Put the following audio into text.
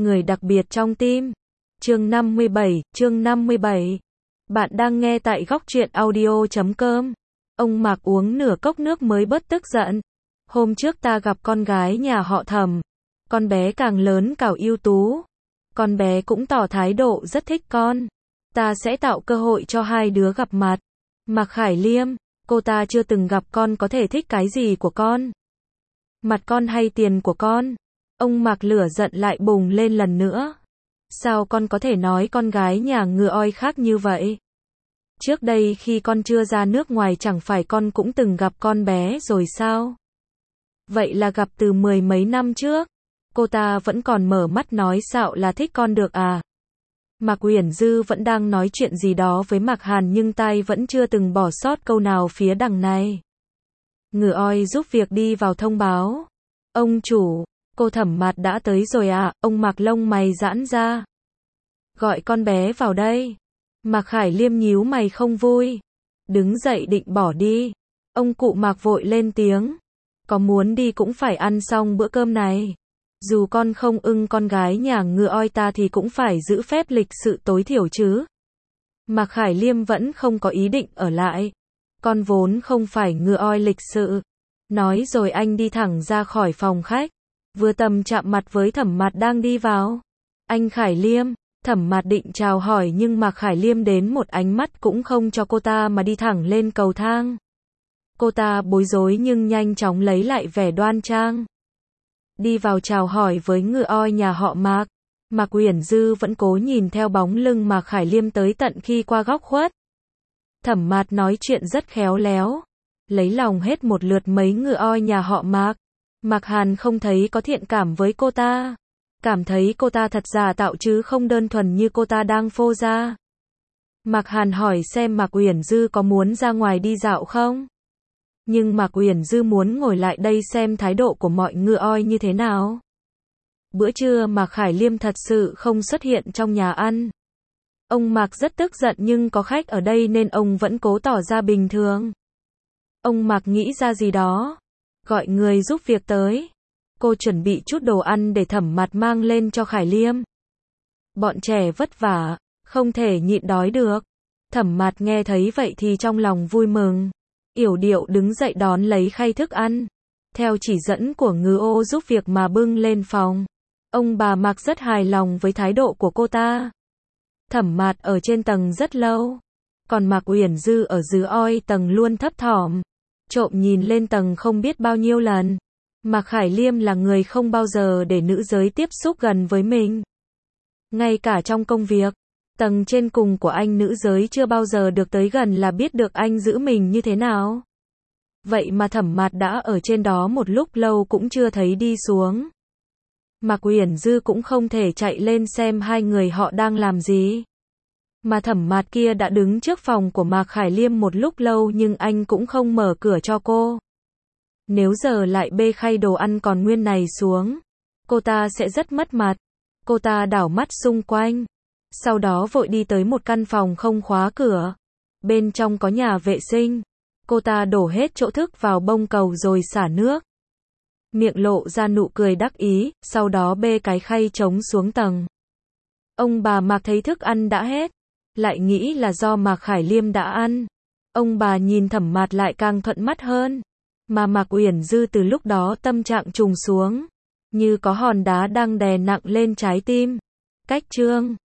người đặc biệt trong tim. Chương 57. Bạn đang nghe tại Góc Truyện Audio.com. Ông Mạc uống nửa cốc nước mới bớt tức giận. Hôm trước ta gặp con gái nhà họ Thẩm. Con bé càng lớn càng ưu tú. Con bé cũng tỏ thái độ rất thích con. Ta sẽ tạo cơ hội cho hai đứa gặp mặt. Mạc Khải Liêm, cô ta chưa từng gặp con, có thể thích cái gì của con? Mặt con hay tiền của con? Ông Mạc lửa giận lại bùng lên lần nữa. Sao con có thể nói con gái nhà ngựa oi khác như vậy? Trước đây khi con chưa ra nước ngoài chẳng phải con cũng từng gặp con bé rồi sao? Vậy là gặp từ mười mấy năm trước. Cô ta vẫn còn mở mắt nói xạo là thích con được à? Mạc Uyển Dư vẫn đang nói chuyện gì đó với Mạc Hàn nhưng tai vẫn chưa từng bỏ sót câu nào phía đằng này. Ngựa oi giúp việc đi vào thông báo. Ông chủ, cô Thẩm Mạt đã tới rồi à? Ông Mạc lông mày giãn ra. Gọi con bé vào đây. Mạc Khải Liêm nhíu mày không vui. Đứng dậy định bỏ đi. Ông cụ Mạc vội lên tiếng. Có muốn đi cũng phải ăn xong bữa cơm này. Dù con không ưng con gái nhà ngựa oi ta thì cũng phải giữ phép lịch sự tối thiểu chứ. Mạc Khải Liêm vẫn không có ý định ở lại. Con vốn không phải ngựa oi lịch sự. Nói rồi anh đi thẳng ra khỏi phòng khách. Vừa tầm chạm mặt với Thẩm Mạt đang đi vào. Anh Khải Liêm. Thẩm Mạt định chào hỏi nhưng Mạc Khải Liêm đến một ánh mắt cũng không cho cô ta mà đi thẳng lên cầu thang. Cô ta bối rối nhưng nhanh chóng lấy lại vẻ đoan trang. Đi vào chào hỏi với ngựa oi nhà họ Mạc. Mạc Uyển Dư vẫn cố nhìn theo bóng lưng Mạc Khải Liêm tới tận khi qua góc khuất. Thẩm Mạt nói chuyện rất khéo léo. Lấy lòng hết một lượt mấy ngựa oi nhà họ Mạc. Mạc Hàn không thấy có thiện cảm với cô ta. Cảm thấy cô ta thật giả tạo chứ không đơn thuần như cô ta đang phô ra. Mạc Hàn hỏi xem Mạc Uyển Dư có muốn ra ngoài đi dạo không? Nhưng Mạc Uyển Dư muốn ngồi lại đây xem thái độ của mọi ngựa oi như thế nào. Bữa trưa Mạc Khải Liêm thật sự không xuất hiện trong nhà ăn. Ông Mạc rất tức giận nhưng có khách ở đây nên ông vẫn cố tỏ ra bình thường. Ông Mạc nghĩ ra gì đó. Gọi người giúp việc tới. Cô chuẩn bị chút đồ ăn để Thẩm Mạt mang lên cho Khải Liêm. Bọn trẻ vất vả, không thể nhịn đói được. Thẩm Mạt nghe thấy vậy thì trong lòng vui mừng. Yểu điệu đứng dậy đón lấy khay thức ăn. Theo chỉ dẫn của ngư ô giúp việc mà bưng lên phòng. Ông bà Mạc rất hài lòng với thái độ của cô ta. Thẩm Mạt ở trên tầng rất lâu. Còn Mạc Uyển Dư ở dưới oi tầng luôn thấp thỏm. Trộm nhìn lên tầng không biết bao nhiêu lần. Mạc Khải Liêm là người không bao giờ để nữ giới tiếp xúc gần với mình. Ngay cả trong công việc, tầng trên cùng của anh nữ giới chưa bao giờ được tới gần là biết được anh giữ mình như thế nào. Vậy mà Thẩm Mạt đã ở trên đó một lúc lâu cũng chưa thấy đi xuống. Mạc Uyển Dư cũng không thể chạy lên xem hai người họ đang làm gì. Mà Thẩm Mạt kia đã đứng trước phòng của Mạc Khải Liêm một lúc lâu nhưng anh cũng không mở cửa cho cô. Nếu giờ lại bê khay đồ ăn còn nguyên này xuống, cô ta sẽ rất mất mặt. Cô ta đảo mắt xung quanh. Sau đó vội đi tới một căn phòng không khóa cửa. Bên trong có nhà vệ sinh. Cô ta đổ hết chỗ thức vào bông cầu rồi xả nước. Miệng lộ ra nụ cười đắc ý, sau đó bê cái khay trống xuống tầng. Ông bà Mạc thấy thức ăn đã hết. Lại nghĩ là do Mạc Khải Liêm đã ăn. Ông bà nhìn Thẩm Mạt lại càng thuận mắt hơn. Mà Mạc Uyển Dư từ lúc đó tâm trạng trùng xuống. Như có hòn đá đang đè nặng lên trái tim. Cách chương